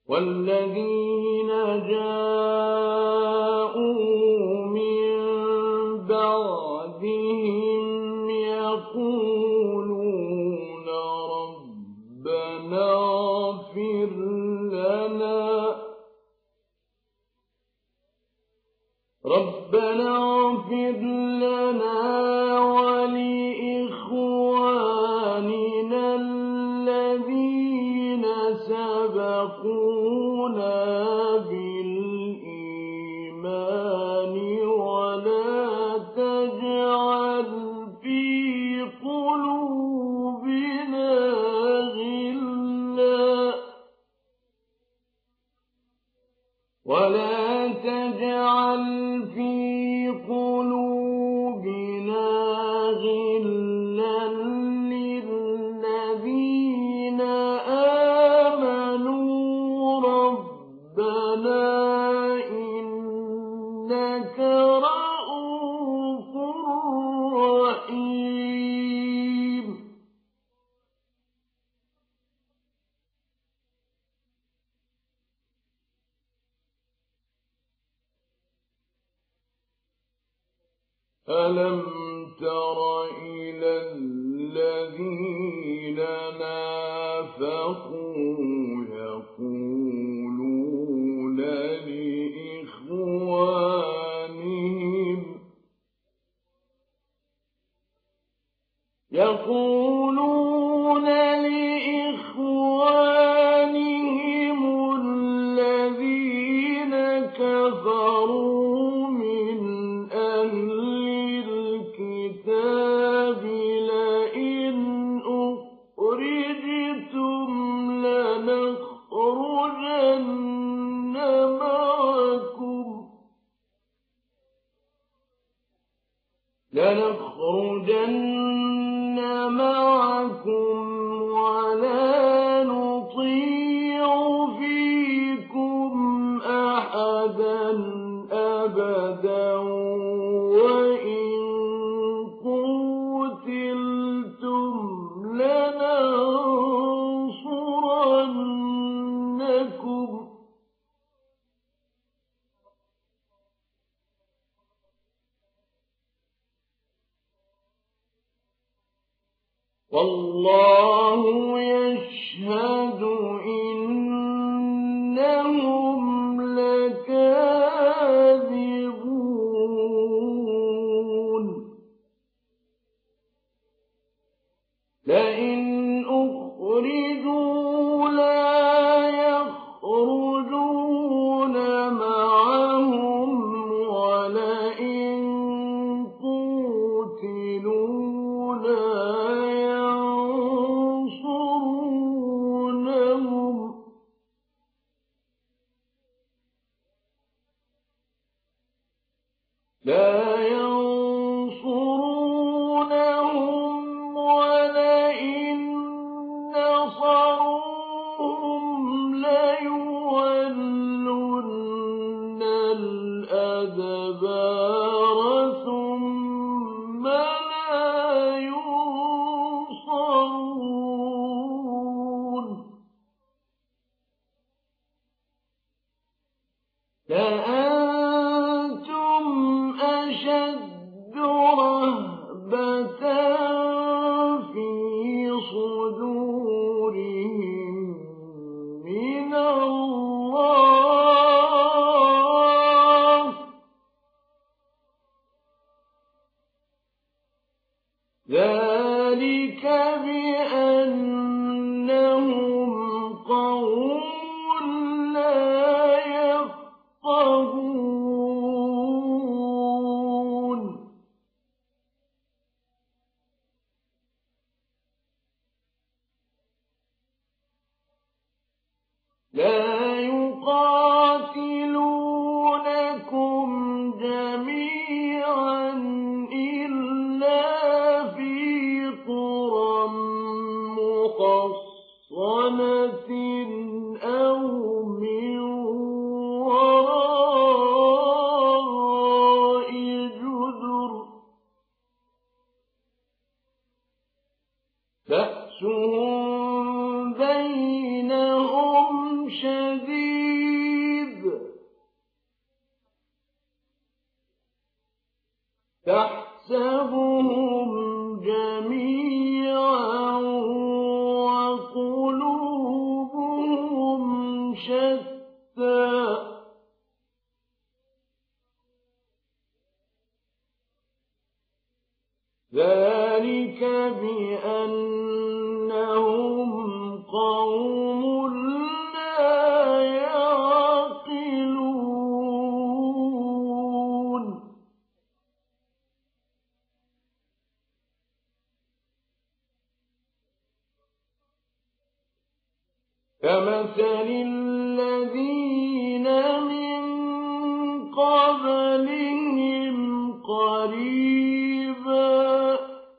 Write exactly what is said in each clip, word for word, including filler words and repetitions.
والذين جاءوا من بعدهم يقولون ربنا اغفر لنا ربنا اغفر لنا ولإخواننا الذين سبقونا بالإيمان ولا تجعل في قلوبنا غلا ولا تجعل في قلوبنا غلا للذين آمنوا ربنا إنك رؤوف رحيم. ألم تر إلى الذين نافقوا يقولون لإخوانهم يقولون لإخوانهم الذين كفروا من أهل الكتاب لئن أخرجتم لنخرجن معكم لنخرجن معكم ولا نطيع فيكم أحدا أبدا وإن قتلتم لننصرنكم والله يشهد إنهم لكاذبون لئن أخرجوا لا يخرجون معهم ولئن قوتلوا لا ينصرونهم لا ينصرونهم ولئن نصروهم ليولن الأدبار ثم لا ينصرون لأنتم أشد رهبة في صدورهم من الله ذلك بأنهم قوم لا يفقهون لا يقاتلونكم جميعا إلا في قرى محصنة أو من وراء جدر بأسهم بينهم شديد كمثل الذين من قبلهم قريبا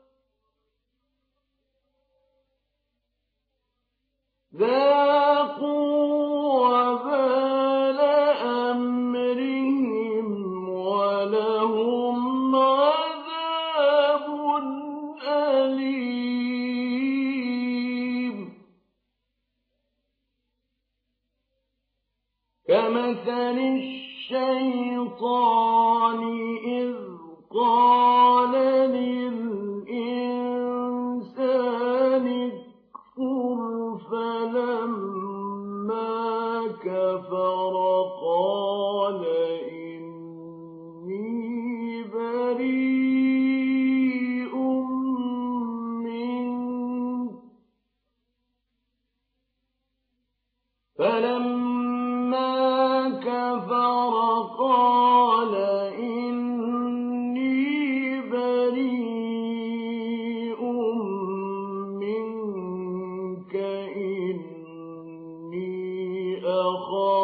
ذاقوا وبال أمرهم ولهم عذاب أليم كمثل الشيطان إذ قال للإنسان اكفر فلما كفر قال إني بريء منك فلما كفر قال إني بريء منك إني أخاف